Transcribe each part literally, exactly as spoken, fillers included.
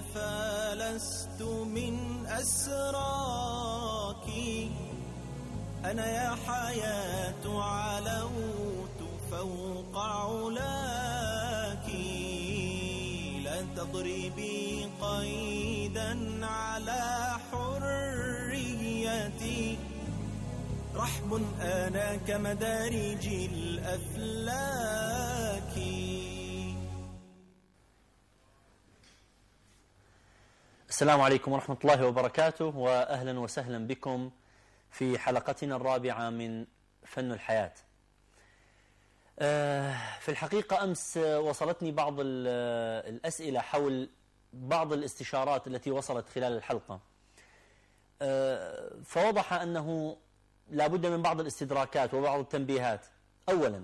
فلست من أسراك، أنا يا حياة علوت فوق علاك، لا تضربي قيدا على حريتي، رحب أنا كمدارج الأفلاك. السلام عليكم ورحمة الله وبركاته، وأهلا وسهلا بكم في حلقتنا الرابعة من فن الحياة. في الحقيقة أمس وصلتني بعض الأسئلة حول بعض الاستشارات التي وصلت خلال الحلقة، فوضح أنه لا بد من بعض الاستدراكات وبعض التنبيهات. أولا،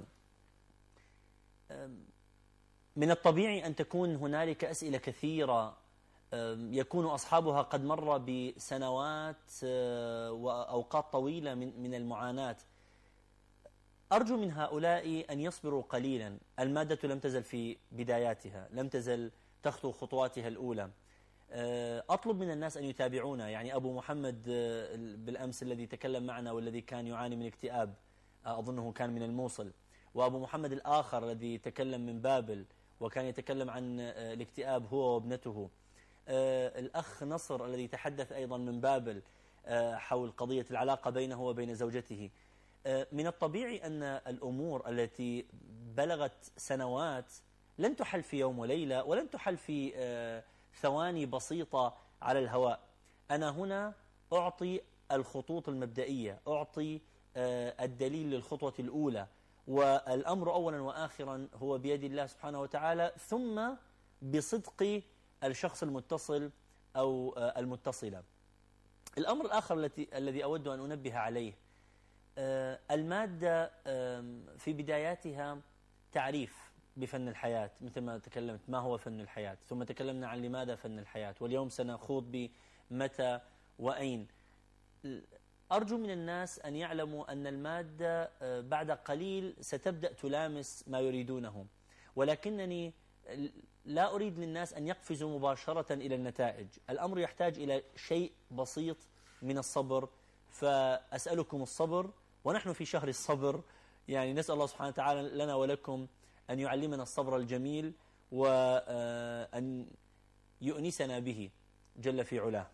من الطبيعي أن تكون هنالك أسئلة كثيرة يكون أصحابها قد مر بسنوات وأوقات طويلة من من المعاناة. أرجو من هؤلاء أن يصبروا قليلا، المادة لم تزل في بداياتها، لم تزل تخطو خطواتها الأولى. أطلب من الناس أن يتابعونا، يعني أبو محمد بالأمس الذي تكلم معنا والذي كان يعاني من اكتئاب، أظنه كان من الموصل، وأبو محمد الآخر الذي تكلم من بابل وكان يتكلم عن الاكتئاب هو وابنته، الأخ نصر الذي تحدث أيضا من بابل حول قضية العلاقة بينه وبين زوجته. من الطبيعي أن الأمور التي بلغت سنوات لن تحل في يوم وليلة، ولن تحل في ثواني بسيطة على الهواء. أنا هنا أعطي الخطوط المبدئية، أعطي الدليل للخطوة الأولى، والأمر أولا وآخرا هو بيد الله سبحانه وتعالى، ثم بصدق الشخص المتصل أو المتصلة. الأمر الآخر التي الذي أود أن أنبه عليه، المادة في بداياتها تعريف بفن الحياة، مثل ما تكلمت ما هو فن الحياة، ثم تكلمنا عن لماذا فن الحياة، واليوم سنخوض بمتى وأين. أرجو من الناس أن يعلموا أن المادة بعد قليل ستبدأ تلامس ما يريدونه، ولكنني لا أريد للناس أن يقفزوا مباشرة إلى النتائج. الأمر يحتاج إلى شيء بسيط من الصبر، فأسألكم الصبر، ونحن في شهر الصبر، يعني نسأل الله سبحانه وتعالى لنا ولكم أن يعلمنا الصبر الجميل وأن يؤنسنا به جل في علاه.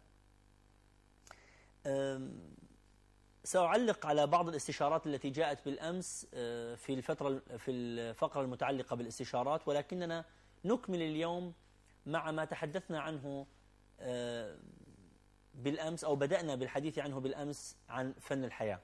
سأعلق على بعض الاستشارات التي جاءت بالأمس في الفترة في الفقرة المتعلقة بالاستشارات، ولكننا نكمل اليوم مع ما تحدثنا عنه بالأمس، أو بدأنا بالحديث عنه بالأمس، عن فن الحياة.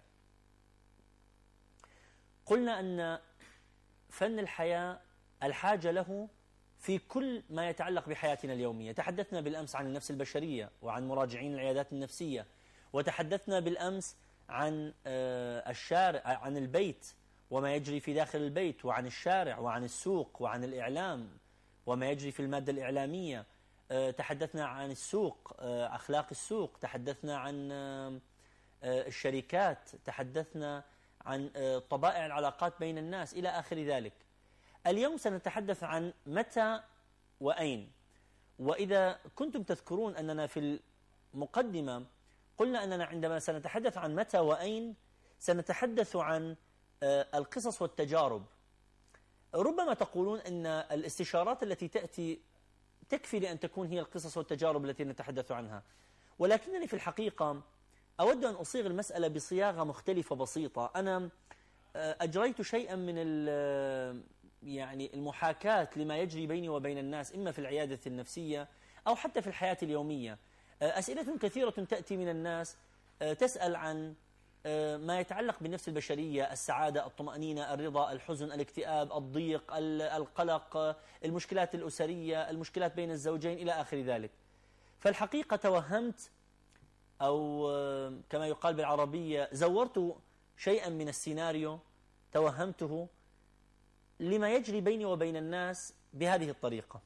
قلنا أن فن الحياة الحاجة له في كل ما يتعلق بحياتنا اليومية. تحدثنا بالأمس عن النفس البشرية وعن مراجعين العيادات النفسية، وتحدثنا بالأمس عن الشارع، عن البيت وما يجري في داخل البيت، وعن الشارع وعن السوق وعن الإعلام وما يجري في المادة الإعلامية. تحدثنا عن السوق، أخلاق السوق، تحدثنا عن الشركات، تحدثنا عن طبائع العلاقات بين الناس إلى آخر ذلك. اليوم سنتحدث عن متى وأين. وإذا كنتم تذكرون أننا في المقدمة قلنا أننا عندما سنتحدث عن متى وأين سنتحدث عن القصص والتجارب. ربما تقولون أن الاستشارات التي تأتي تكفي لأن تكون هي القصص والتجارب التي نتحدث عنها، ولكنني في الحقيقة أود أن أصيغ المسألة بصياغة مختلفة بسيطة. أنا أجريت شيئا من يعني المحاكاة لما يجري بيني وبين الناس، إما في العيادة النفسية أو حتى في الحياة اليومية. أسئلة كثيرة تأتي من الناس تسأل عن ما يتعلق بالنفس البشرية، السعادة، الطمأنينة، الرضا، الحزن، الاكتئاب، الضيق، القلق، المشكلات الأسرية، المشكلات بين الزوجين إلى آخر ذلك. فالحقيقة توهمت، أو كما يقال بالعربية زورت شيئا من السيناريو، توهمته لما يجري بيني وبين الناس بهذه الطريقة.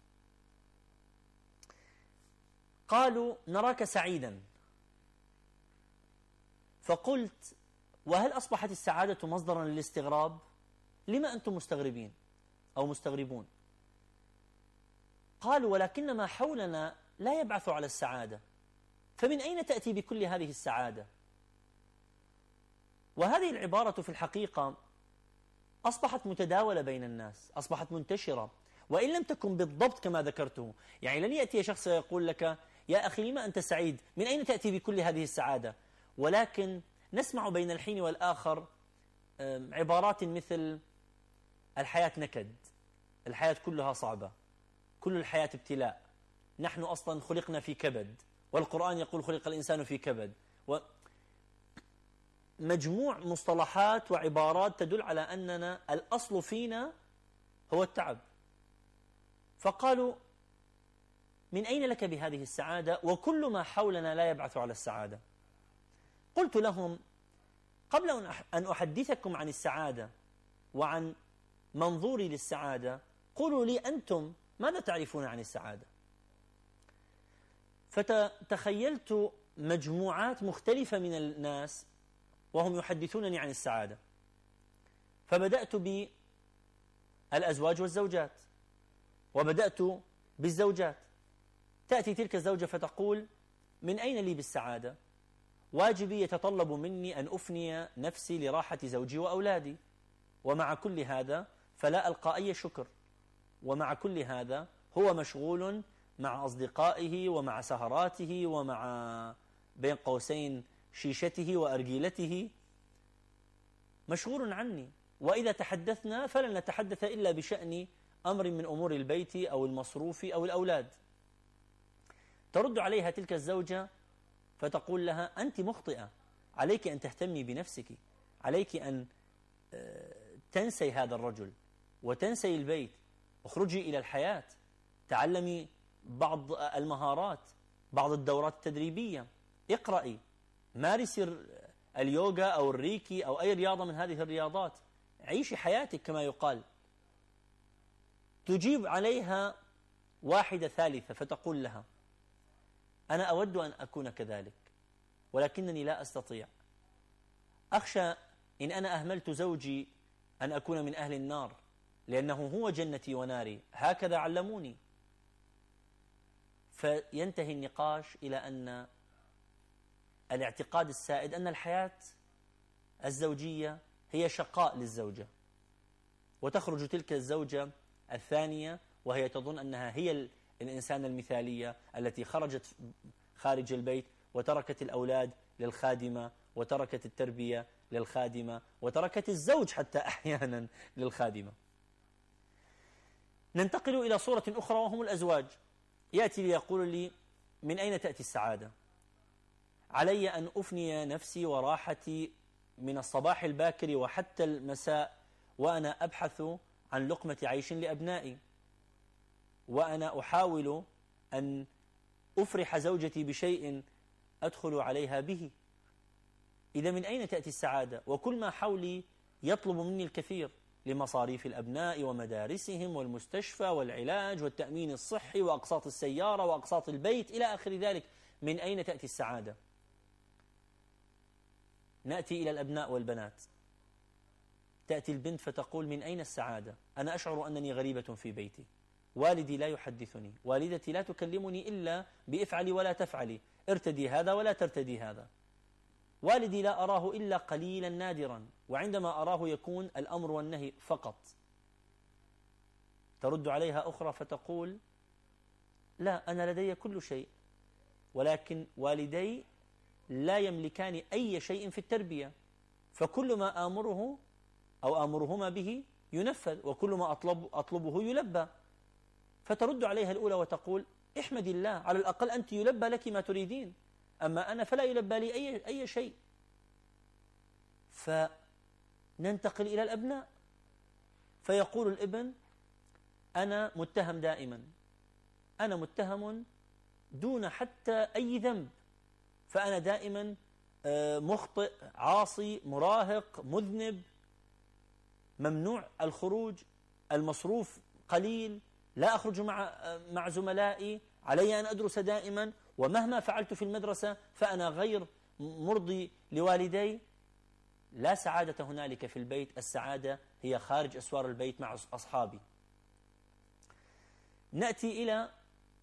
قالوا نراك سعيدا، فقلت وهل أصبحت السعادة مصدرا للاستغراب؟ لما أنتم مستغربين أو مستغربون؟ قالوا ولكن ما حولنا لا يبعث على السعادة، فمن أين تأتي بكل هذه السعادة؟ وهذه العبارة في الحقيقة أصبحت متداولة بين الناس، أصبحت منتشرة، وإن لم تكن بالضبط كما ذكرته. يعني لن يأتي شخص يقول لك يا أخي لما أنت سعيد؟ من أين تأتي بكل هذه السعادة؟ ولكن نسمع بين الحين والآخر عبارات مثل الحياة نكد، الحياة كلها صعبة، كل الحياة ابتلاء، نحن أصلا خلقنا في كبد، والقرآن يقول خلق الإنسان في كبد، ومجموع مصطلحات وعبارات تدل على أننا الأصل فينا هو التعب. فقالوا من أين لك بهذه السعادة وكل ما حولنا لا يبعث على السعادة؟ قلت لهم قبل أن أحدثكم عن السعادة وعن منظوري للسعادة، قولوا لي أنتم ماذا تعرفون عن السعادة؟ فتخيلت مجموعات مختلفة من الناس وهم يحدثونني عن السعادة، فبدأت بالأزواج والزوجات، وبدأت بالزوجات. تأتي تلك الزوجة فتقول من أين لي بالسعادة؟ واجبي يتطلب مني أن أفني نفسي لراحة زوجي وأولادي، ومع كل هذا فلا ألقى أي شكر، ومع كل هذا هو مشغول مع أصدقائه ومع سهراته ومع بين قوسين شيشته وأرجيلته، مشغول عني، وإذا تحدثنا فلن نتحدث إلا بشأن أمر من أمور البيت أو المصروف أو الأولاد. ترد عليها تلك الزوجة فتقول لها أنت مخطئة، عليك أن تهتمي بنفسك، عليك أن تنسي هذا الرجل وتنسي البيت، اخرجي إلى الحياة، تعلمي بعض المهارات، بعض الدورات التدريبية، اقرأي، مارسي اليوغا أو الريكي أو أي رياضة من هذه الرياضات، عيشي حياتك كما يقال. تجيب عليها واحدة ثالثة فتقول لها أنا أود أن أكون كذلك ولكنني لا أستطيع، أخشى إن أنا أهملت زوجي أن أكون من أهل النار، لأنه هو جنتي وناري، هكذا علموني. فينتهي النقاش إلى أن الاعتقاد السائد أن الحياة الزوجية هي شقاء للزوجة، وتخرج تلك الزوجة الثانية وهي تظن أنها هي الإنسان المثالية التي خرجت خارج البيت وتركت الأولاد للخادمة، وتركت التربية للخادمة، وتركت الزوج حتى أحيانا للخادمة. ننتقل إلى صورة أخرى وهم الأزواج. يأتي ليقول لي من أين تأتي السعادة؟ علي أن أفني نفسي وراحتي من الصباح الباكر وحتى المساء وأنا أبحث عن لقمة عيش لأبنائي، وأنا أحاول أن أفرح زوجتي بشيء أدخل عليها به. إذا من أين تأتي السعادة؟ وكل ما حولي يطلب مني الكثير لمصاريف الأبناء ومدارسهم والمستشفى والعلاج والتأمين الصحي وأقساط السيارة وأقساط البيت إلى آخر ذلك. من أين تأتي السعادة؟ نأتي إلى الأبناء والبنات. تأتي البنت فتقول من أين السعادة؟ أنا أشعر أنني غريبة في بيتي، والدي لا يحدثني، والدتي لا تكلمني إلا بافعلي ولا تفعلي، ارتدي هذا ولا ترتدي هذا، والدي لا أراه إلا قليلا نادرا، وعندما أراه يكون الأمر والنهي فقط. ترد عليها أخرى فتقول لا، أنا لدي كل شيء، ولكن والدي لا يملكان أي شيء في التربية، فكل ما آمره أو آمرهما به ينفذ، وكل ما أطلب أطلبه يلبى. فترد عليها الأولى وتقول احمد الله، على الأقل أنت يلبى لك ما تريدين، أما أنا فلا يلبى لي أي, أي شيء. فننتقل إلى الأبناء، فيقول الابن أنا متهم دائما، أنا متهم دون حتى أي ذنب، فأنا دائما مخطئ، عاصي، مراهق، مذنب، ممنوع الخروج، المصروف قليل، لا أخرج مع مع زملائي، علي أن أدرس دائما، ومهما فعلت في المدرسة فأنا غير مرضي لوالدي. لا سعادة هنالك في البيت، السعادة هي خارج أسوار البيت مع أصحابي. نأتي إلى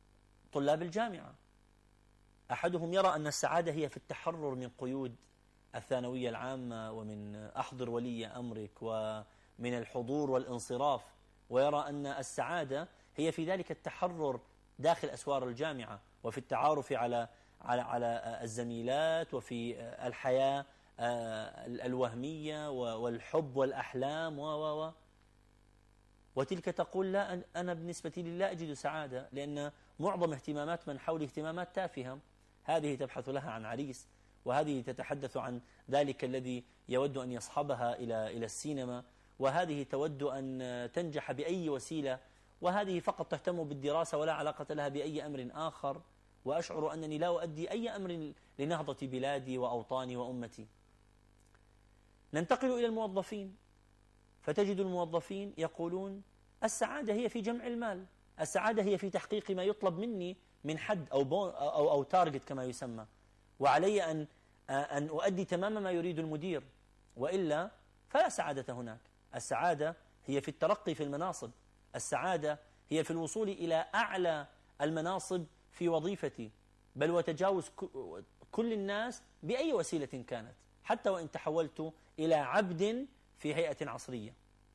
طلاب الجامعة. أحدهم يرى أن السعادة هي في التحرر من قيود الثانوية العامة ومن أحضر ولي أمرك ومن الحضور والانصراف، ويرى أن السعادة هي في ذلك التحرر داخل أسوار الجامعة وفي التعارف على على على الزميلات وفي الحياة الوهمية والحب والأحلام و و وتلك تقول لا، أنا بالنسبة لي لا أجد سعادة، لأن معظم اهتمامات من حولي اهتمامات تافهة. هذه تبحث لها عن عريس، وهذه تتحدث عن ذلك الذي يود أن يصحبها إلى إلى السينما، وهذه تود أن تنجح بأي وسيلة، وهذه فقط تهتم بالدراسة ولا علاقة لها بأي أمر آخر، وأشعر أنني لا أؤدي أي أمر لنهضة بلادي وأوطاني وأمتي. ننتقل إلى الموظفين، فتجد الموظفين يقولون السعادة هي في جمع المال، السعادة هي في تحقيق ما يطلب مني من حد أو بون أو أو تارجت كما يسمى، وعلي أن أن أؤدي تمام ما يريد المدير، وإلا فلا سعادة هناك. السعادة هي في الترقي في المناصب، السعادة هي في الوصول إلى أعلى المناصب في وظيفتي، بل وتجاوز كل الناس بأي وسيلة كانت، حتى وإن تحولت إلى عبد في هيئة عصرية.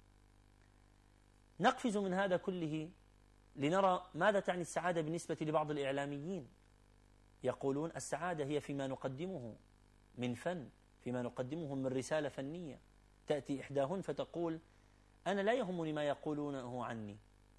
نقفز من هذا كله لنرى ماذا تعني السعادة بالنسبة لبعض الإعلاميين. يقولون السعادة هي فيما نقدمه من فن، فيما نقدمه من رسالة فنية. تأتي إحداهن فتقول أنا لا يهمني ما يقولونه عني،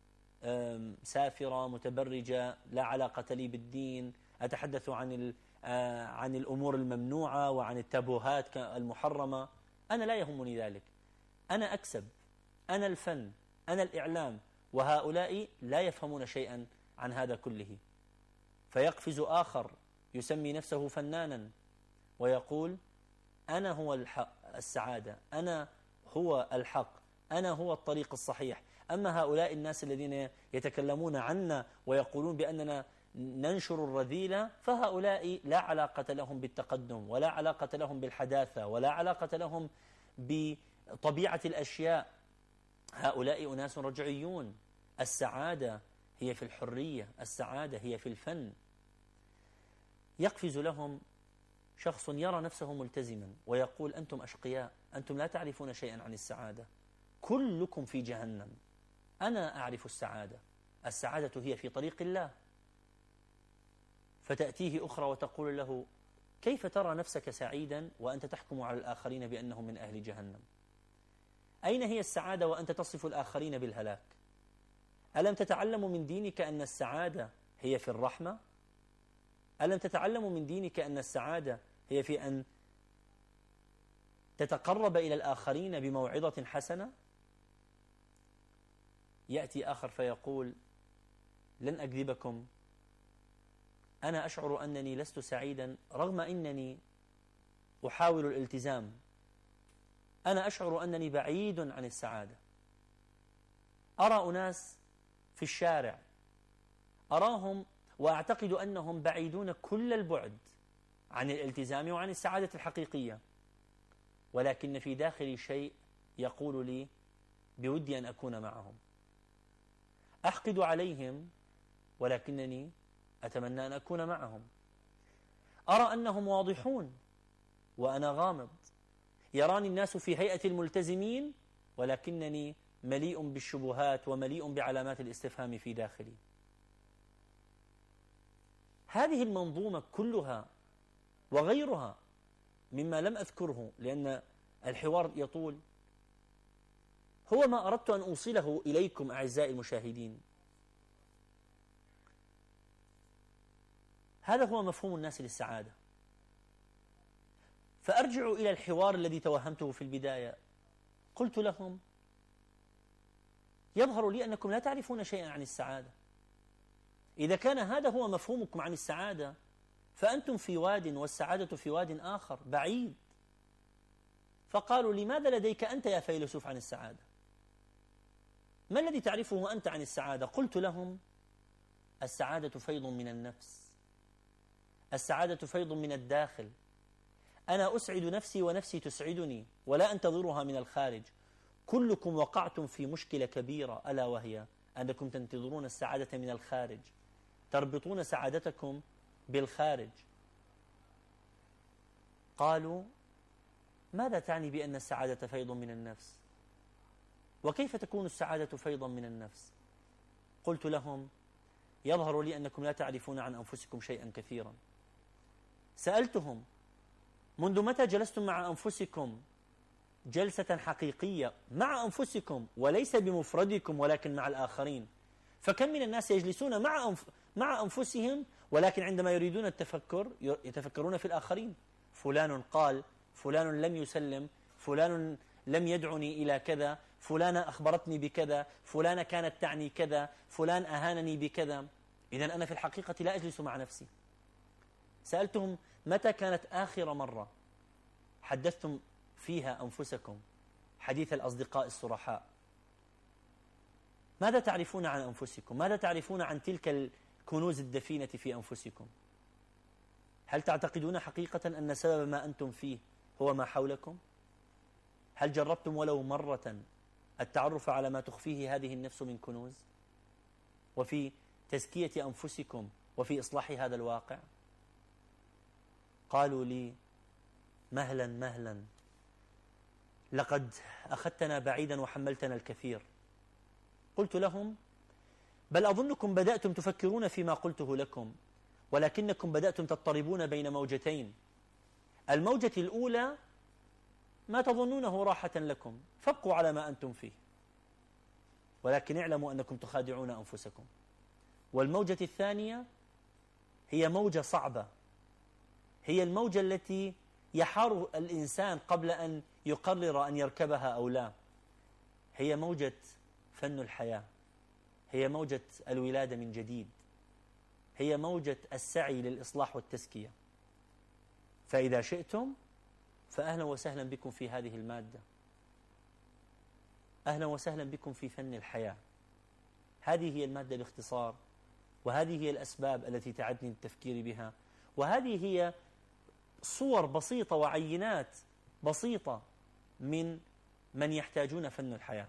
سافرة متبرجة لا علاقة لي بالدين، أتحدث عن عن الأمور الممنوعة وعن التابوهات المحرمة، أنا لا يهمني ذلك، أنا أكسب، أنا الفن، أنا الإعلام، وهؤلاء لا يفهمون شيئا عن هذا كله. فيقفز آخر يسمي نفسه فنانا ويقول أنا هو الحق، السعادة، أنا هو الحق، أنا هو الطريق الصحيح. أما هؤلاء الناس الذين يتكلمون عنا ويقولون بأننا ننشر الرذيلة، فهؤلاء لا علاقة لهم بالتقدم، ولا علاقة لهم بالحداثة، ولا علاقة لهم بطبيعة الأشياء. هؤلاء أناس رجعيون. السعادة هي في الحرية، السعادة هي في الفن. يقفز لهم شخص يرى نفسه ملتزما ويقول أنتم أشقياء، أنتم لا تعرفون شيئا عن السعادة، كلكم في جهنم، أنا أعرف السعادة، السعادة هي في طريق الله. فتأتيه أخرى وتقول له كيف ترى نفسك سعيدا وأنت تحكم على الآخرين بأنهم من أهل جهنم؟ أين هي السعادة وأنت تصف الآخرين بالهلاك؟ ألم تتعلم من دينك أن السعادة هي في الرحمة؟ ألم تتعلم من دينك أن السعادة هي في أن تتقرب إلى الآخرين بموعظة حسنة؟ يأتي آخر فيقول لن أكذبكم، أنا أشعر أنني لست سعيدا رغم أنني أحاول الالتزام، أنا أشعر أنني بعيد عن السعادة. أرى أناس في الشارع أراهم وأعتقد أنهم بعيدون كل البعد عن الالتزام وعن السعادة الحقيقية، ولكن في داخلي شيء يقول لي بودي أن أكون معهم. أحقد عليهم ولكنني أتمنى أن أكون معهم. أرى أنهم واضحون وأنا غامض، يراني الناس في هيئة الملتزمين ولكنني مليء بالشبهات ومليء بعلامات الاستفهام في داخلي. هذه المنظومة كلها وغيرها مما لم أذكره لأن الحوار يطول هو ما أردت أن أوصله إليكم أعزائي المشاهدين. هذا هو مفهوم الناس للسعادة. فأرجع إلى الحوار الذي توهمته في البداية. قلت لهم يظهر لي أنكم لا تعرفون شيئا عن السعادة. إذا كان هذا هو مفهومكم عن السعادة فأنتم في واد والسعادة في واد آخر بعيد. فقالوا لماذا لديك أنت يا فيلسوف عن السعادة؟ ما الذي تعرفه أنت عن السعادة؟ قلت لهم السعادة فيض من النفس، السعادة فيض من الداخل. أنا أسعد نفسي ونفسي تسعدني ولا أنتظرها من الخارج. كلكم وقعتم في مشكلة كبيرة ألا وهي أنكم تنتظرون السعادة من الخارج. تربطون سعادتكم بالخارج. قالوا: ماذا تعني بأن السعادة فيض من النفس؟ وكيف تكون السعادة فيضا من النفس؟ قلت لهم: يظهر لي أنكم لا تعرفون عن أنفسكم شيئا كثيرا. سألتهم: منذ متى جلستم مع أنفسكم جلسة حقيقية مع أنفسكم وليس بمفردكم ولكن مع الآخرين؟ فكم من الناس يجلسون مع أنف... مع أنفسهم ولكن عندما يريدون التفكر يتفكرون في الآخرين. فلان قال، فلان لم يسلم، فلان لم يدعني إلى كذا، فلانة أخبرتني بكذا، فلانة كانت تعني كذا، فلان أهانني بكذا. إذن أنا في الحقيقة لا أجلس مع نفسي. سألتهم: متى كانت آخر مرة حدثتم فيها أنفسكم حديث الأصدقاء الصرحاء؟ ماذا تعرفون عن أنفسكم؟ ماذا تعرفون عن تلك الكنوز الدفينة في أنفسكم؟ هل تعتقدون حقيقة أن سبب ما أنتم فيه هو ما حولكم؟ هل جربتم ولو مرة التعرف على ما تخفيه هذه النفس من كنوز، وفي تزكية أنفسكم وفي إصلاح هذا الواقع؟ قالوا لي: مهلا مهلا، لقد أخذتنا بعيدا وحملتنا الكثير. قلت لهم: بل أظنكم بدأتم تفكرون فيما قلته لكم، ولكنكم بدأتم تضطربون بين موجتين. الموجة الأولى ما تظنونه راحة لكم، فابقوا على ما أنتم فيه، ولكن اعلموا أنكم تخادعون أنفسكم. والموجة الثانية هي موجة صعبة، هي الموجة التي يحار الإنسان قبل أن يقرر أن يركبها أو لا. هي موجة فن الحياة، هي موجة الولادة من جديد، هي موجة السعي للإصلاح والتزكية. فإذا شئتم فأهلا وسهلا بكم في هذه المادة، أهلا وسهلا بكم في فن الحياة. هذه هي المادة باختصار، وهذه هي الأسباب التي تعدني التفكير بها، وهذه هي صور بسيطة وعينات بسيطة من من يحتاجون فن الحياة.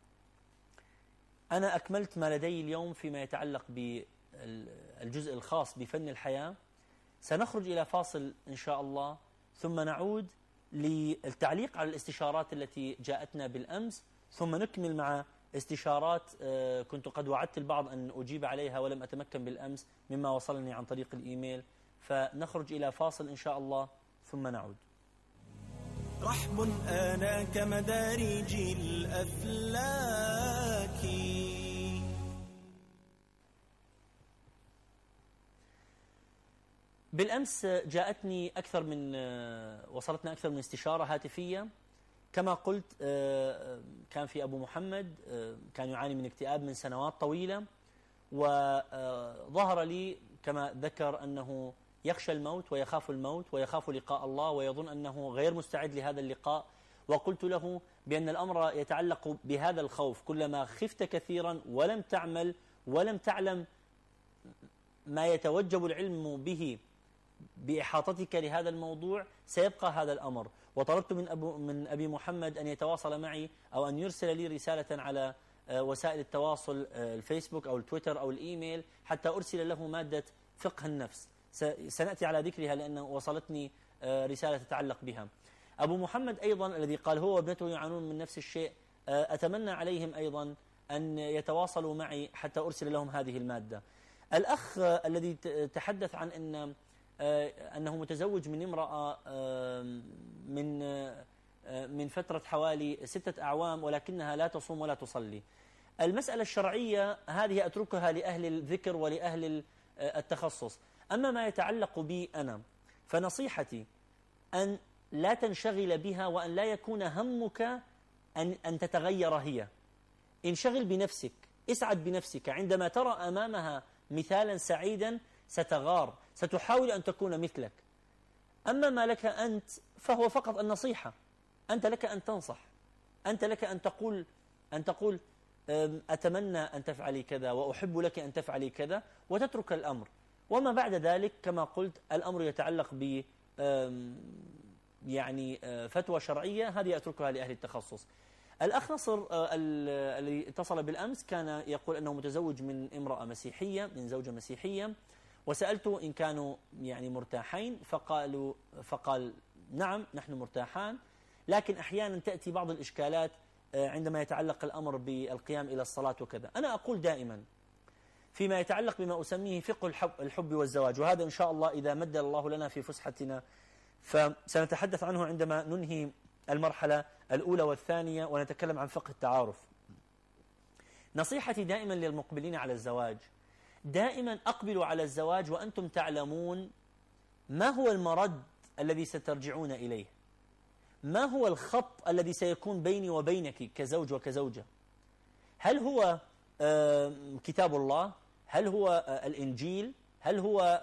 أنا أكملت ما لدي اليوم فيما يتعلق بالجزء الخاص بفن الحياة. سنخرج إلى فاصل إن شاء الله، ثم نعود للتعليق على الاستشارات التي جاءتنا بالأمس، ثم نكمل مع استشارات كنت قد وعدت البعض أن أجيب عليها ولم أتمكن بالأمس مما وصلني عن طريق الإيميل. فنخرج إلى فاصل إن شاء الله ثم نعود. رحب أنا كمدارج الأفلاك. بالأمس جاءتني أكثر من وصلتنا أكثر من استشارة هاتفية. كما قلت كان في أبو محمد كان يعاني من اكتئاب من سنوات طويلة، وظهر لي كما ذكر أنه يخشى الموت ويخاف الموت ويخاف لقاء الله ويظن أنه غير مستعد لهذا اللقاء. وقلت له بأن الأمر يتعلق بهذا الخوف، كلما خفت كثيرا ولم تعمل ولم تعلم ما يتوجب العلم به بإحاطتك لهذا الموضوع سيبقى هذا الأمر. وطلبت من أبو من أبي محمد أن يتواصل معي أو أن يرسل لي رسالة على وسائل التواصل الفيسبوك أو التويتر أو الإيميل حتى أرسل له مادة فقه النفس. سنأتي على ذكرها لأن وصلتني رسالة تتعلق بها. أبو محمد أيضا الذي قال هو وابنته يعانون من نفس الشيء، أتمنى عليهم أيضا أن يتواصلوا معي حتى أرسل لهم هذه المادة. الأخ الذي تحدث عن أن أنه متزوج من امرأة من من فترة حوالي ستة أعوام ولكنها لا تصوم ولا تصلي. المسألة الشرعية هذه أتركها لأهل الذكر ولأهل التخصص. أما ما يتعلق بي أنا فنصيحتي أن لا تنشغل بها وأن لا يكون همك أن أن تتغير هي. انشغل بنفسك، اسعد بنفسك. عندما ترى أمامها مثالا سعيدا ستغار، ستحاول أن تكون مثلك. أما ما لك أنت فهو فقط النصيحة. أنت لك أن تنصح، أنت لك أن تقول أن تقول أتمنى أن تفعلي كذا وأحب لك أن تفعلي كذا وتترك الأمر. وما بعد ذلك كما قلت الأمر يتعلق ب يعني فتوى شرعية، هذه أتركها لأهل التخصص. الأخ نصر الذي اتصل بالأمس كان يقول أنه متزوج من امرأة مسيحية، من زوجة مسيحية، وسألته إن كانوا يعني مرتاحين، فقالوا فقال نعم نحن مرتاحان، لكن أحيانا تأتي بعض الإشكالات عندما يتعلق الأمر بالقيام إلى الصلاة وكذا. أنا أقول دائما فيما يتعلق بما أسميه فقه الحب, الحب والزواج، وهذا إن شاء الله إذا مد الله لنا في فسحتنا فسنتحدث عنه عندما ننهي المرحلة الأولى والثانية ونتكلم عن فقه التعارف. نصيحتي دائما للمقبلين على الزواج، دائما أقبلوا على الزواج وأنتم تعلمون ما هو المرد الذي سترجعون إليه، ما هو الخط الذي سيكون بيني وبينك كزوج وكزوجة. هل هو كتاب الله؟ هل هو الإنجيل؟ هل هو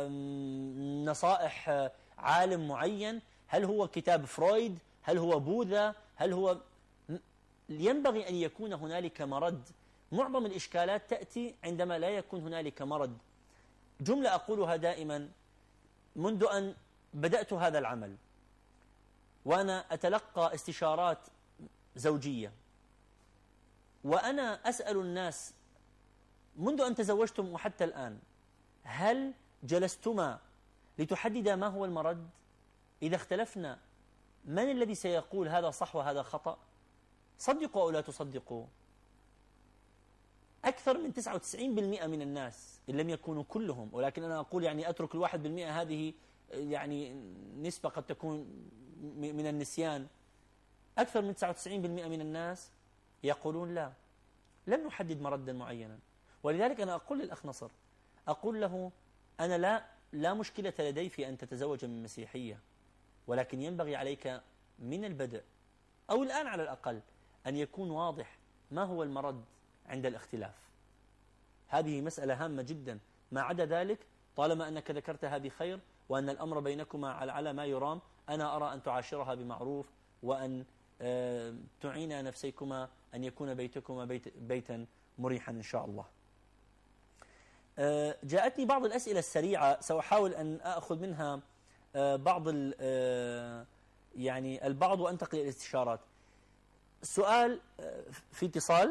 نصائح عالم معين؟ هل هو كتاب فرويد؟ هل هو بوذا؟ هل هو ينبغي أن يكون هنالك مرد. معظم الإشكالات تأتي عندما لا يكون هنالك مرد. جملة أقولها دائما منذ أن بدأت هذا العمل وأنا أتلقى استشارات زوجية، وأنا أسأل الناس منذ أن تزوجتم وحتى الآن، هل جلستما لتحددا ما هو المرد؟ إذا اختلفنا من الذي سيقول هذا صح وهذا خطأ؟ صدقوا أو لا تصدقوا، أكثر من تسعة وتسعين بالمئة من الناس إن لم يكونوا كلهم، ولكن أنا أقول يعني أترك الواحد بالمئة، هذه يعني نسبة قد تكون من النسيان. أكثر من تسعة وتسعين بالمئة من الناس يقولون لا، لم نحدد مردا معينا. ولذلك أنا أقول للأخ نصر، أقول له أنا لا لا مشكلة لدي في أن تتزوج من مسيحية، ولكن ينبغي عليك من البدء أو الآن على الأقل أن يكون واضح ما هو المرد عند الاختلاف. هذه مسألة هامة جدا. ما عدا ذلك طالما أنك ذكرتها بخير وأن الأمر بينكما على ما يرام، أنا أرى أن تعاشرها بمعروف وأن تعين نفسيكما أن يكون بيتكما بيت بيتا مريحا إن شاء الله. جاءتني بعض الأسئلة السريعة، سأحاول أن أخذ منها بعض يعني البعض وأنتقل إلى الاستشارات. سؤال في اتصال،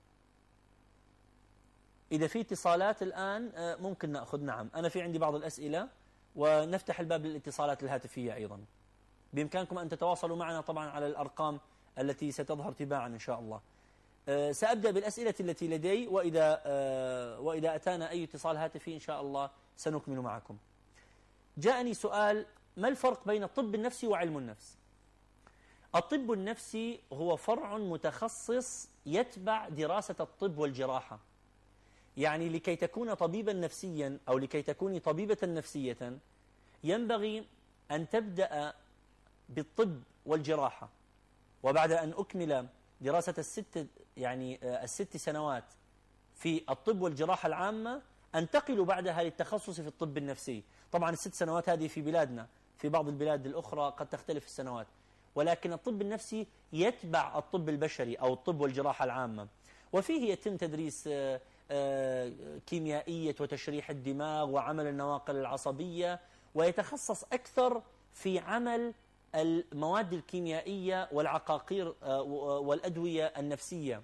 إذا في اتصالات الآن ممكن نأخذ. نعم أنا في عندي بعض الأسئلة ونفتح الباب للاتصالات الهاتفية أيضا. بإمكانكم أن تتواصلوا معنا طبعا على الأرقام التي ستظهر تباعا إن شاء الله. سأبدأ بالأسئلة التي لدي، وإذا وإذا أتانا أي اتصال هاتفي إن شاء الله سنكمل معكم. جاءني سؤال: ما الفرق بين الطب النفسي وعلم النفس؟ الطب النفسي هو فرع متخصص يتبع دراسة الطب والجراحة. يعني لكي تكون طبيبا نفسيا أو لكي تكوني طبيبة نفسية ينبغي أن تبدأ بالطب والجراحة، وبعد أن أكمل دراسة الست يعني الست سنوات في الطب والجراحة العامة أنتقل بعدها للتخصص في الطب النفسي. طبعا الست سنوات هذه في بلادنا، في بعض البلاد الأخرى قد تختلف السنوات، ولكن الطب النفسي يتبع الطب البشري أو الطب والجراحة العامة، وفيه يتم تدريس كيميائية وتشريح الدماغ وعمل النواقل العصبية، ويتخصص أكثر في عمل المواد الكيميائية والعقاقير والأدوية النفسية.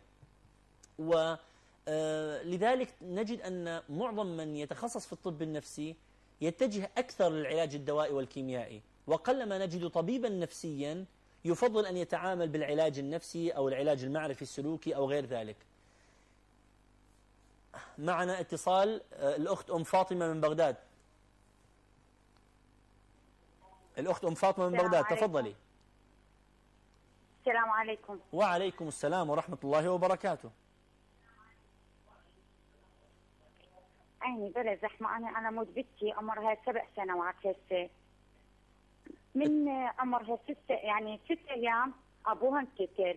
ولذلك نجد أن معظم من يتخصص في الطب النفسي يتجه أكثر للعلاج الدوائي والكيميائي، وقلما نجد طبيبا نفسيا يفضل أن يتعامل بالعلاج النفسي أو العلاج المعرفي السلوكي أو غير ذلك. معنا اتصال، الأخت أم فاطمة من بغداد. الأخت أم فاطمة من بغداد، تفضلي. السلام عليكم. وعليكم السلام ورحمة الله وبركاته. عيني بلا زحمة، أنا أنا موت بنتي عمرها سبع سنوات هسه، من عمرها ست يعني ست أيام أبوها انقتل.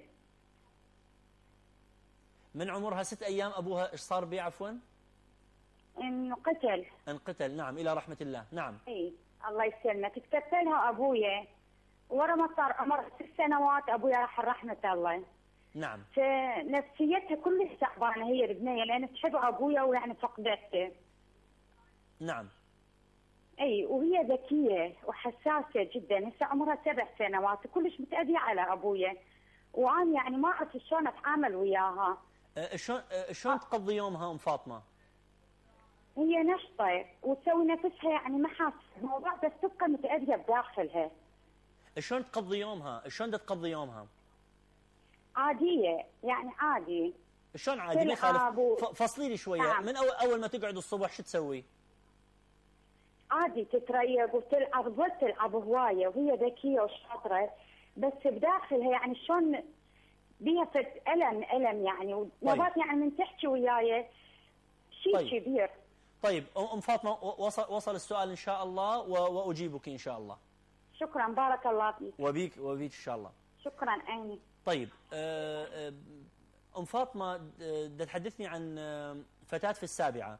من عمرها ست أيام أبوها إيش صار بيه عفوا؟ انقتل. انقتل، نعم، إلى رحمة الله. نعم. إيه الله يسلمك. كتبت لها أبويا ورا ما صار عمرها ست سنوات أبويا راح رحمة الله. نعم. فنفسيتها كلها تعبانة هي البنية، لأن تحب أبويا ويعني فقدته. نعم. اي وهي ذكيه وحساسه جدا، هسه عمرها سبع سنوات وكلش متأذية على ابويا، وأنا يعني ما أعرف شلون أتعامل وياها. آه، شلون آه، شلون تقضي يومها ام فاطمه؟ هي نشطة وتسوي نفسها يعني ما حاسة الموضوع، بس تبقى متأذية بداخلها. شلون تقضي يومها؟ شلون بدها تقضي يومها؟ عادية يعني عادي. شلون عادي؟ ما يخالف، ف- فصلي لي شويه. نعم. من اول اول ما تقعد الصبح شو تسوي؟ عادي تتريق وتلعب، ظل تلعب هواية وهي ذكية وشاطرة، بس بداخلها يعني شلون بيها فت ألم ألم يعني، ومرات يعني من تحكي وياي شيء طيب. كبير. طيب ام فاطمه، وصل وصل السؤال ان شاء الله، و- واجيبك ان شاء الله. شكرا، بارك الله فيك. وبيك وبيك ان شاء الله. شكرا عيني. طيب آه، آه، ام فاطمه آه، بدها تحدثني عن آه، فتاه في السابعه.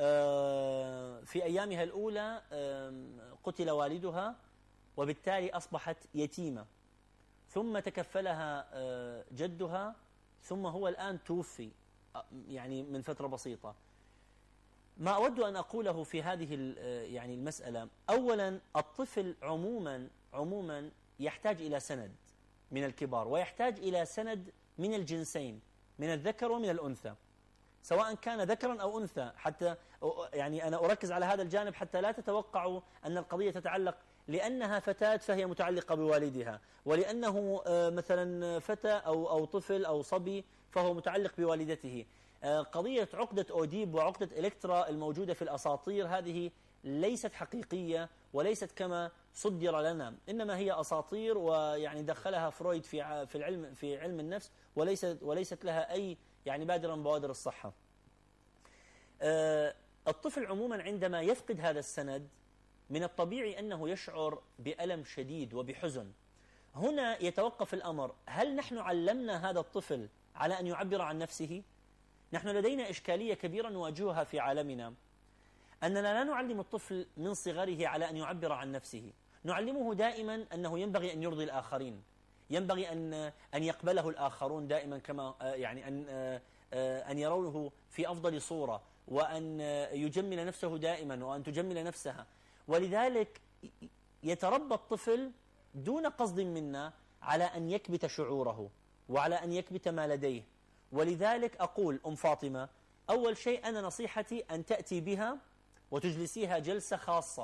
آه، في ايامها الاولى آه، قتل والدها وبالتالي اصبحت يتيمه، ثم تكفلها آه، جدها، ثم هو الان توفي آه، يعني من فتره بسيطه. ما أود أن أقوله في هذه ال- يعني المسألة، أولا الطفل عموما عموما يحتاج إلى سند من الكبار، ويحتاج إلى سند من الجنسين، من الذكر ومن الأنثى، سواء كان ذكرا أو أنثى. حتى يعني أنا أركز على هذا الجانب حتى لا تتوقعوا أن القضية تتعلق لأنها فتاة فهي متعلقة بوالدها، ولأنه آه، مثلا فتى أو أو طفل أو صبي فهو متعلق بوالدته. آه، قضية عقدة أوديب وعقدة إلكترا الموجودة في الأساطير هذه ليست حقيقية وليست كما صدر لنا، إنما هي أساطير، ويعني دخلها فرويد في ع- في العلم في علم النفس، وليست وليست لها أي يعني بادرة من بوادر الصحة. آه، الطفل عموما عندما يفقد هذا السند من الطبيعي أنه يشعر بألم شديد وبحزن. هنا يتوقف الأمر، هل نحن علمنا هذا الطفل على أن يعبر عن نفسه؟ نحن لدينا إشكالية كبيرة نواجهها في عالمنا، أننا لا نعلم الطفل من صغره على أن يعبر عن نفسه، نعلمه دائما أنه ينبغي أن يرضي الآخرين، ينبغي أن أن يقبله الآخرون دائما، كما يعني أن أن يرونه في أفضل صورة، وأن يجمل نفسه دائما، وأن تجمل نفسها. ولذلك يتربى الطفل دون قصد منا على أن يكبت شعوره وعلى أن يكبت ما لديه. ولذلك أقول أم فاطمة، أول شيء أنا نصيحتي أن تأتي بها وتجلسيها جلسة خاصة،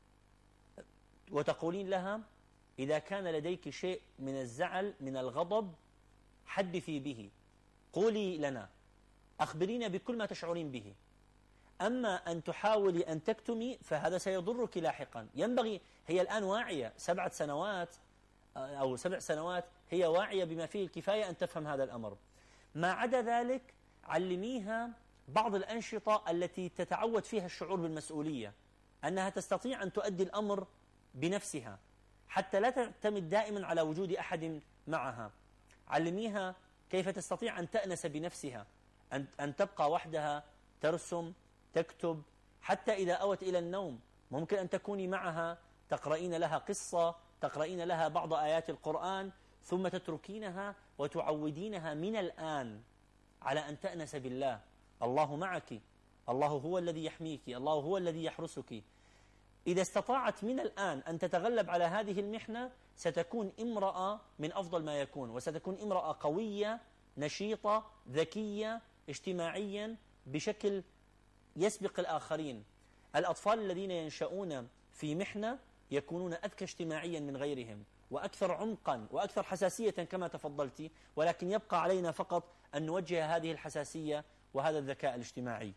وتقولين لها إذا كان لديك شيء من الزعل من الغضب حدثي به، قولي لنا، أخبرينا بكل ما تشعرين به. أما أن تحاولي أن تكتمي فهذا سيضرك لاحقا. ينبغي، هي الآن واعية، سبعة سنوات أو سبع سنوات، هي واعية بما فيه الكفاية أن تفهم هذا الأمر. ما عدا ذلك علميها بعض الأنشطة التي تتعود فيها الشعور بالمسؤولية، أنها تستطيع أن تؤدي الأمر بنفسها حتى لا تعتمد دائما على وجود أحد معها. علميها كيف تستطيع أن تأنس بنفسها، أن أن تبقى وحدها، ترسم، تكتب، حتى إذا أوت إلى النوم ممكن أن تكوني معها تقرأين لها قصة، تقرأين لها بعض آيات القرآن، ثم تتركينها وتعودينها من الآن على أن تأنس بالله. الله معك، الله هو الذي يحميك، الله هو الذي يحرسك. إذا استطاعت من الآن أن تتغلب على هذه المحنة ستكون امرأة من أفضل ما يكون، وستكون امرأة قوية نشيطة ذكية اجتماعيا بشكل يسبق الآخرين. الأطفال الذين ينشؤون في محنة يكونون أذكى اجتماعيا من غيرهم، وأكثر عمقا وأكثر حساسية كما تفضلت، ولكن يبقى علينا فقط أن نوجه هذه الحساسية وهذا الذكاء الاجتماعي.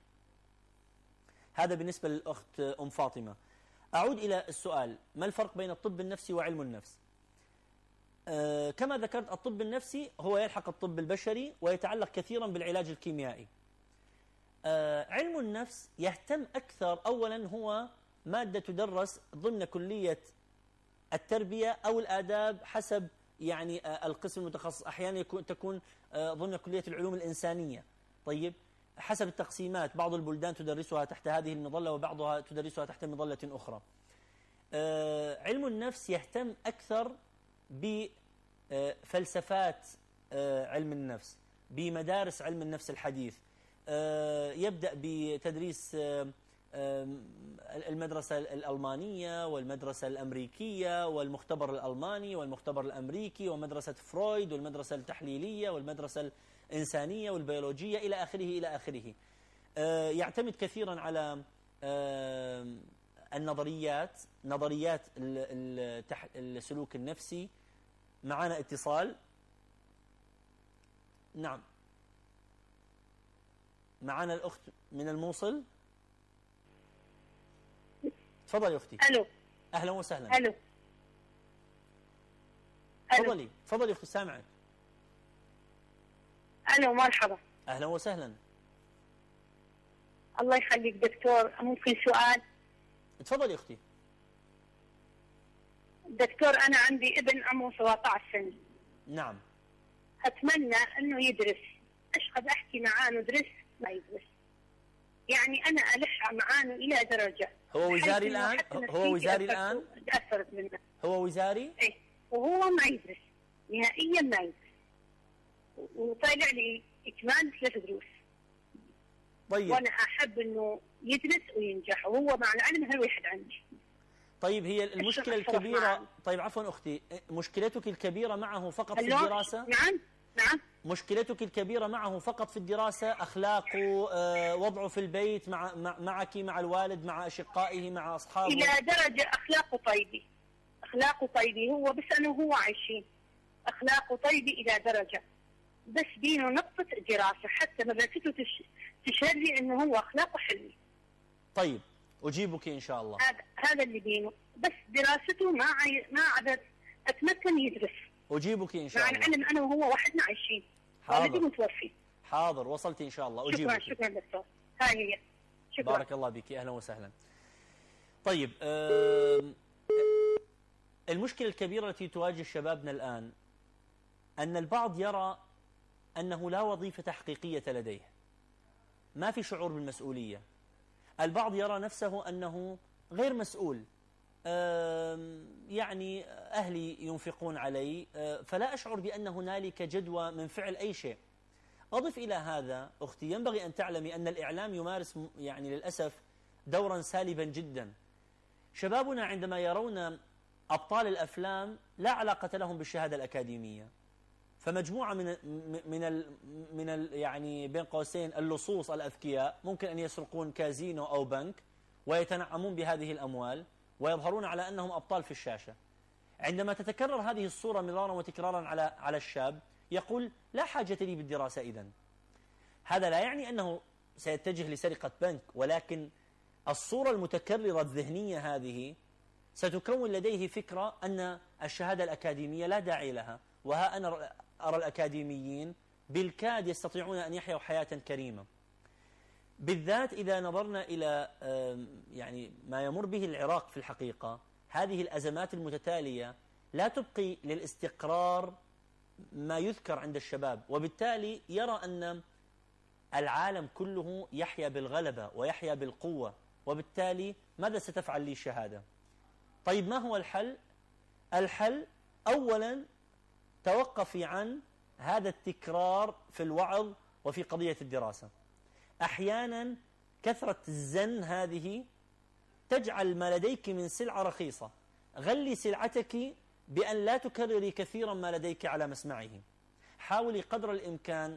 هذا بالنسبة للأخت أم فاطمة. أعود إلى السؤال، ما الفرق بين الطب النفسي وعلم النفس؟ آه كما ذكرت، الطب النفسي هو يلحق الطب البشري ويتعلق كثيرا بالعلاج الكيميائي. آه علم النفس يهتم أكثر، أولا هو مادة تدرس ضمن كلية التربية أو الآداب حسب يعني آه القسم المتخصص، أحيانا يكون تكون آه ضمن كلية العلوم الإنسانية. طيب، حسب التقسيمات، بعض البلدان تدرسها تحت هذه المظلة وبعضها تدرسها تحت مظلة أخرى. آه علم النفس يهتم أكثر بفلسفات آه علم النفس، بمدارس علم النفس الحديث. آه يبدأ بتدريس آه المدرسة الألمانية والمدرسة الأمريكية والمختبر الألماني والمختبر الأمريكي ومدرسة فرويد والمدرسة التحليلية والمدرسة الإنسانية والبيولوجية إلى آخره إلى آخره. يعتمد كثيرا على النظريات، نظريات السلوك النفسي. معنا اتصال. نعم، معنا الأخت من الموصل. تفضلي أختي. ألو. أهلا وسهلا. ألو. تفضلي تفضلي أختي، سامعك. ألو، مرحبا. أهلا وسهلا. الله يخليك دكتور، ممكن سؤال؟ تفضلي أختي. دكتور، أنا عندي ابن عمره سبعة عشر سنة. نعم. أتمنى أنه يدرس. إيش قد أحكي معاه ندرس ما يدرس. يعني أنا ألح معاه إلى درجة. هو وزاري الآن؟ هو وزاري الآن؟ تأثرت منه. هو وزاري؟ إيه، وهو ما يدرس نهائيا، ما يدرس، وطالع لي إكمال ثلاث دروس. طيب. وأنا أحب إنه يدرس وينجح، وهو مع العلم هالواحد عندي. طيب، هي المشكلة الكبيرة معه. طيب عفوا أختي، مشكلتك الكبيرة معه فقط في الدراسة؟ نعم نعم. مشكلتك الكبيرة معه فقط في الدراسة؟ أخلاقه، أه، وضعه في البيت مع معك، مع الوالد، مع أشقائه، مع أصحابه؟ إلى درجة أخلاقه طيبة، أخلاقه طيبة هو، بس أنا وهو عايشين. أخلاقه طيبة إلى درجة، بس دينه نقطة دراسة، حتى مدرسته تش... تشهد لي إنه هو أخلاقه حلوة. طيب، أجيبك إن شاء الله. هذا هذا اللي دينه، بس دراسته ما عي... ما عدد أتمكن يدرس. أجيبك إن شاء الله. مع العلم أنا وهو وحدنا عايشين. والدي متوفي. حاضر، وصلت إن شاء الله. أجيبك. شكرا شكرا دكتور. هاي هي. شكرا. بارك الله بك، أهلا وسهلا. طيب، المشكلة الكبيرة التي تواجه شبابنا الآن أن البعض يرى أنه لا وظيفة حقيقية لديه، ما في شعور بالمسؤولية. البعض يرى نفسه أنه غير مسؤول، يعني أهلي ينفقون علي فلا أشعر بأن هنالك جدوى من فعل أي شيء. أضف إلى هذا أختي، ينبغي أن تعلمي أن الإعلام يمارس يعني للأسف دورا سالبا جدا. شبابنا عندما يرون أبطال الأفلام لا علاقة لهم بالشهادة الأكاديمية، فمجموعة من من ال من ال يعني بين قوسين اللصوص الأذكياء ممكن أن يسرقون كازينو أو بنك ويتنعمون بهذه الأموال ويظهرون على أنهم أبطال في الشاشة. عندما تتكرر هذه الصورة مرارا وتكرارا على على الشاب، يقول لا حاجة لي بالدراسة إذن. هذا لا يعني أنه سيتجه لسرقة بنك، ولكن الصورة المتكررة الذهنية هذه ستكون لديه فكرة أن الشهادة الأكاديمية لا داعي لها، وها أنا أرى الأكاديميين بالكاد يستطيعون أن يحيوا حياة كريمة. بالذات إذا نظرنا إلى يعني ما يمر به العراق في الحقيقة، هذه الأزمات المتتالية لا تبقي للاستقرار ما يذكر عند الشباب، وبالتالي يرى أن العالم كله يحيا بالغلبة ويحيا بالقوة، وبالتالي ماذا ستفعل لي الشهادة؟ طيب، ما هو الحل؟ الحل أولا توقفي عن هذا التكرار في الوعظ وفي قضية الدراسة. أحيانا كثرة الزن هذه تجعل ما لديك من سلعة رخيصة. غلي سلعتك بأن لا تكرري كثيرا ما لديك على مسمعه. حاولي قدر الإمكان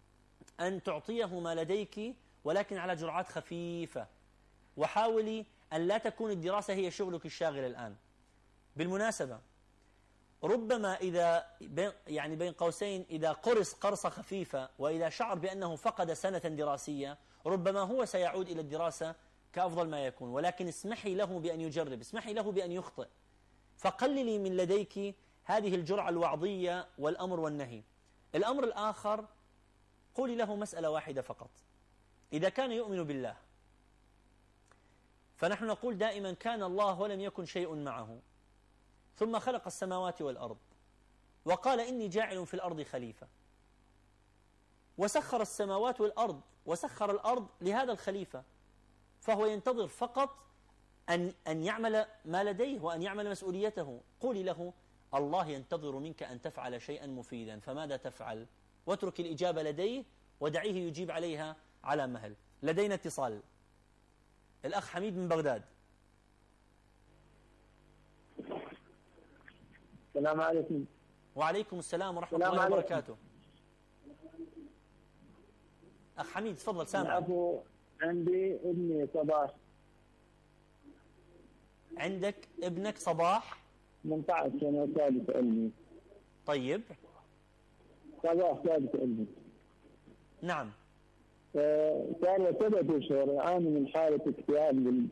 أن تعطيه ما لديك ولكن على جرعات خفيفة، وحاولي أن لا تكون الدراسة هي شغلك الشاغل الآن. بالمناسبة، ربما إذا بين يعني بين قوسين إذا قرص قرصة خفيفة وإذا شعر بأنه فقد سنة دراسية، ربما هو سيعود إلى الدراسة كأفضل ما يكون، ولكن اسمحي له بأن يجرب، اسمحي له بأن يخطئ، فقللي من لديك هذه الجرعة الوعظية والأمر والنهي. الأمر الآخر، قولي له مسألة واحدة فقط. إذا كان يؤمن بالله، فنحن نقول دائما كان الله ولم يكن شيء معه، ثم خلق السماوات والأرض وقال إني جاعل في الأرض خليفة، وسخر السماوات والأرض وسخر الأرض لهذا الخليفة، فهو ينتظر فقط أن أن يعمل ما لديه وأن يعمل مسؤوليته. قولي له الله ينتظر منك أن تفعل شيئا مفيدا، فماذا تفعل؟ واترك الإجابة لديه ودعيه يجيب عليها على مهل. لدينا اتصال. الأخ حميد من بغداد. السلام عليكم. وعليكم السلام ورحمة الله عليكم. وبركاته. أخ حميد تفضل سامع. العفو، عندي ابني صباح. عندك ابنك صباح ثمانية عشر سنة، ثالث علمي. طيب. صباح ثالث علمي. نعم. صار له سبعة أشهر يعاني من حالة اكتئاب لل...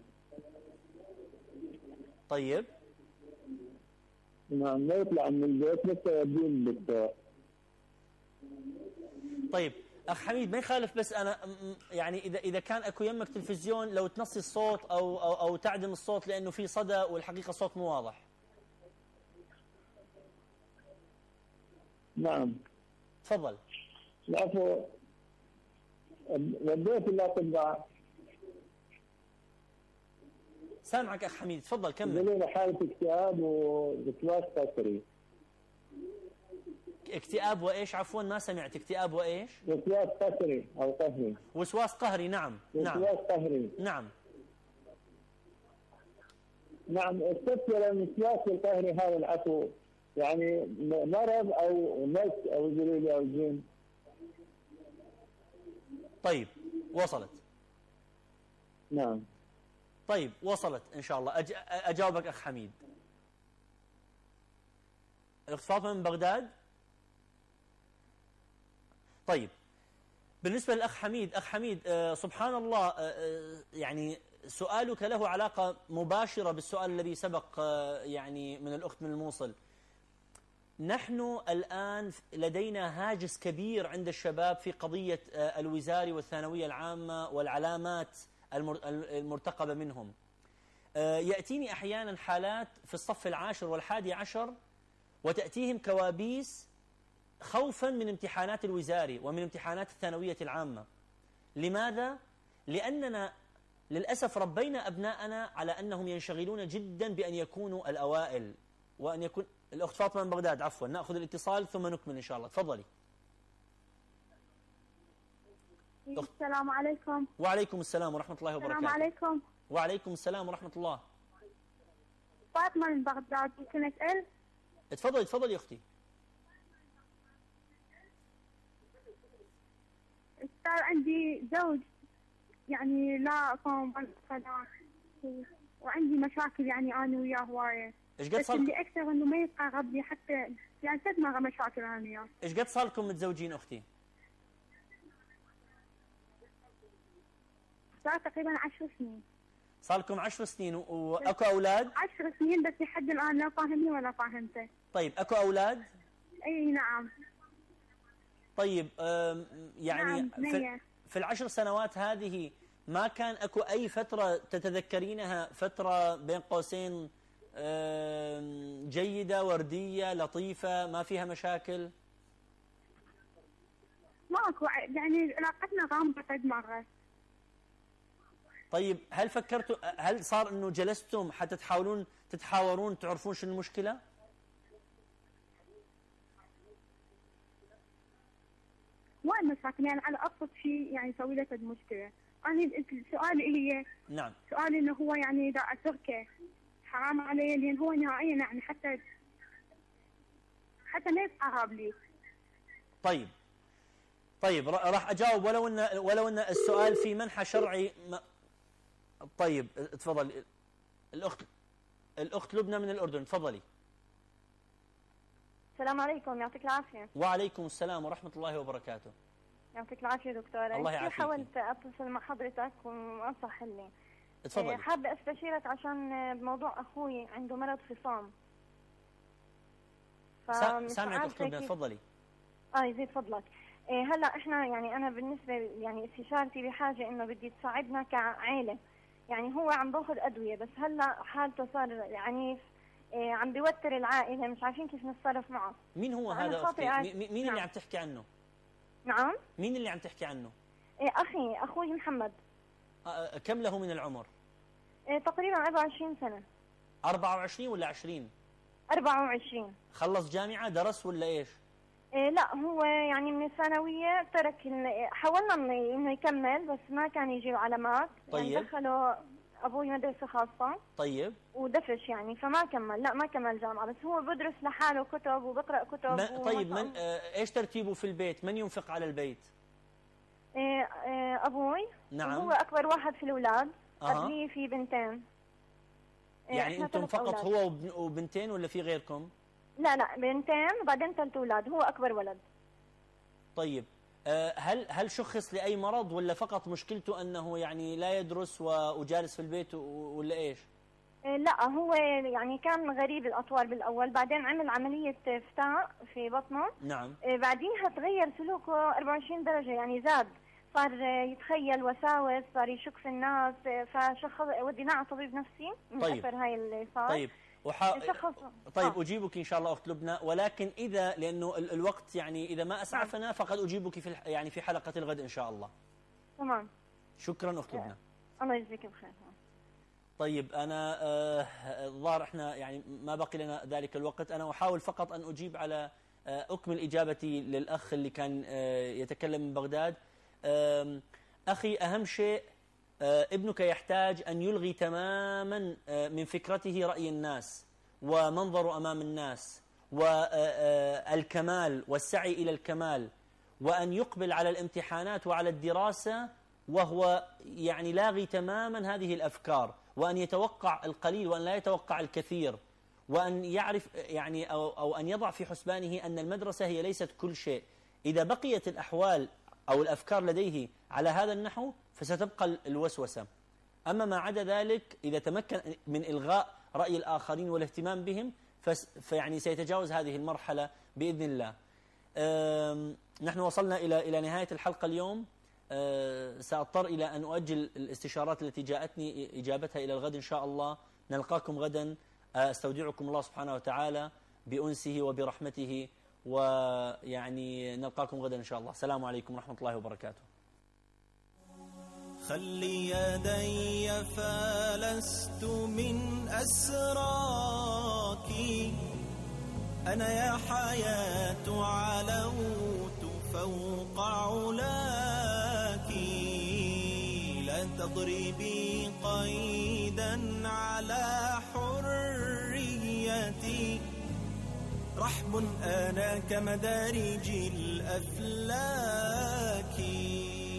طيب. نعم، لا يطلع من البيت بس يوديه للدكتور. طيب أخ حميد ما يخالف، بس أنا يعني إذا إذا كان أكو يمك تلفزيون لو تنصي الصوت أو أو, أو تعدم الصوت لأنه في صدى والحقيقة الصوت مو واضح. نعم. تفضل. العفو، وديت الأطباء. سامعك أخ حميد تفضل كمل. قالوا له حالة اكتئاب ووسواس قهري. اكتئاب وإيش؟ عفوا ما سمعت. اكتئاب وإيش؟ وسواس قهري أو قهري. وسواس قهري. نعم نعم. وسواس قهري. نعم نعم. استفسر الوسواس القهري هذا العفو يعني مرض أو مس أو زليل أو جن؟ طيب وصلت. نعم. طيب وصلت إن شاء الله. أج... أجاوبك أخ حميد. الأخت فاطمة من بغداد. طيب بالنسبة للأخ حميد، أخ حميد آه سبحان الله آه يعني سؤالك له علاقة مباشرة بالسؤال الذي سبق آه يعني من الأخت من الموصل. نحن الآن لدينا هاجس كبير عند الشباب في قضية آه الوزاري والثانوية العامة والعلامات المرتقبة منهم. آه يأتيني أحيانا حالات في الصف العاشر والحادي عشر وتأتيهم كوابيس خوفا من امتحانات الوزاري ومن امتحانات الثانوية العامة. لماذا؟ لأننا للأسف ربينا أبناءنا على أنهم ينشغلون جدا بأن يكونوا الأوائل وأن يكون. الأخت فاطمة من بغداد عفوا، نأخذ الاتصال ثم نكمل إن شاء الله. تفضلي. السلام عليكم. وعليكم السلام ورحمة الله وبركاته. السلام عليكم. وعليكم السلام ورحمة الله. فاطمة من بغداد، ممكن أسأل؟ تفضلي تفضلي أختي. صار عندي زوج يعني لا قوم بالصلاة وعندي مشاكل يعني أنا وياه هواية. إيش قد بس صار؟ اللي أكثر إنه ما يتقرب لي حتى يعني صد مرة مشاكل أنا وياه. إيش قد صار لكم متزوجين أختي؟ صار تقريبا عشر سنين. صار لكم عشر سنين وأكو أولاد؟ عشر سنين بس لحد الآن لا فاهمني ولا فاهمته. طيب أكو أولاد؟ أي نعم. طيب يعني نعم. في, في العشر سنوات هذه ما كان أكو أي فترة تتذكرينها فترة بين قوسين جيدة وردية لطيفة ما فيها مشاكل؟ ماكو يعني علاقتنا غامضة قد مرة. طيب هل فكرتوا، هل صار انه جلستم حتى تحاولون تتحاورون تعرفون شنو المشكلة؟ وين مشاكل يعني على ابسط شيء يعني يسوي لك المشكلة. انا سؤالي هي نعم سؤالي انه هو يعني اذا اتركه حرام عليه لان هو نهائيا يعني حتى حتى ما يتقرب لي. طيب طيب راح اجاوب ولو ان ولو ان السؤال في منحى شرعي ما. طيب تفضل الاخت الاخت لبنى من الاردن. تفضلي. السلام عليكم، يعطيك العافية. وعليكم السلام ورحمة الله وبركاته. يعطيك العافية دكتورة. الله يعافيك. حاولت أتصل مع حضرتك وأنصح لي. تفضلي. حابة أستشيرك عشان بموضوع أخوي عنده مرض فصام. سامعك أخت لبنى. تفضلي. آه يزيد فضلك. هلا إحنا يعني أنا بالنسبة يعني استشارتي بحاجة إنه بدي تساعدنا كعائلة. يعني هو عم باخذ أدوية بس هلا حالته صار عنيف، إيه عم بيوتر العائلة، مش عارفين كيف نتصرف معه. مين هو هذا أختي؟ أع... مين نعم. اللي عم تحكي عنه؟ نعم. مين اللي عم تحكي عنه؟ إيه أخي أخوي محمد. أه كم له من العمر؟ إيه تقريبا أربعة وعشرين سنة. أربعة وعشرين ولا عشرين؟ أربعة وعشرين. خلص جامعة درس ولا إيش؟ إيه لا هو يعني من الثانوية ترك، حاولنا إنه يكمل بس ما كان يجي له علامات. طيب. يعني دخلوا ابوي مدرسه خاصه. طيب. ودفش يعني، فما كمل، لا ما كمل جامعه، بس هو بدرس لحاله كتب وبقرا كتب. ما طيب من آه ايش ترتيبه في البيت؟ من ينفق على البيت؟ إيه إيه ابوي. نعم. هو اكبر واحد في الاولاد. أه. قبليه في بنتين. إيه يعني انتم فقط هو وبنتين ولا في غيركم؟ لا لا بنتين وبعدين ثلاث اولاد، هو اكبر ولد. طيب هل هل شخص لاي مرض ولا فقط مشكلته انه يعني لا يدرس وجالس في البيت ولا ايش؟ لا هو يعني كان غريب الاطوار بالاول، بعدين عمل عمليه فتاء في بطنه. نعم. بعديها تغير سلوكه أربعة وعشرين درجه، يعني زاد، صار يتخيل وساوس، صار يشك في الناس، فشخص وديناه على طبيب نفسي من طيب. اثر هاي اللي صار. طيب وح... طيب أجيبك إن شاء الله أخت لبنى، ولكن إذا لأنه ال... الوقت يعني إذا ما أسعفنا فقد أجيبك في الح... يعني في حلقة الغد إن شاء الله. تمام. شكرا أخت لبنى. الله يجزيك بخير. طيب أنا الظاهر آه إحنا يعني ما بقي لنا ذلك الوقت، أنا أحاول فقط أن أجيب على آه أكمل إجابتي للأخ اللي كان آه يتكلم من بغداد. آه أخي أهم شيء آه ابنك يحتاج أن يلغي تماما آه من فكرته رأي الناس ومنظره أمام الناس والكمال والسعي إلى الكمال، وأن يقبل على الامتحانات وعلى الدراسة وهو يعني لاغي تماما هذه الأفكار، وأن يتوقع القليل وأن لا يتوقع الكثير، وأن يعرف يعني أو, أو أن يضع في حسبانه أن المدرسة هي ليست كل شيء. إذا بقيت الأحوال أو الأفكار لديه على هذا النحو فستبقى الوسوسة. أما ما عدا ذلك إذا تمكن من إلغاء رأي الآخرين والاهتمام بهم فيعني سيتجاوز هذه المرحلة بإذن الله. نحن وصلنا إلى إلى نهاية الحلقة اليوم. سأضطر إلى أن أؤجل الاستشارات التي جاءتني إجابتها إلى الغد إن شاء الله. نلقاكم غدا. أستودعكم الله سبحانه وتعالى بأنسه وبرحمته، ويعني نلقاكم غدا إن شاء الله. السلام عليكم ورحمة الله وبركاته. خلي يدي فلست من أسراك، أنا يا حياة علوت فوق علاك، لا تضربي قيدا على حريتي، رحب أنا كمدارج الأفلاك.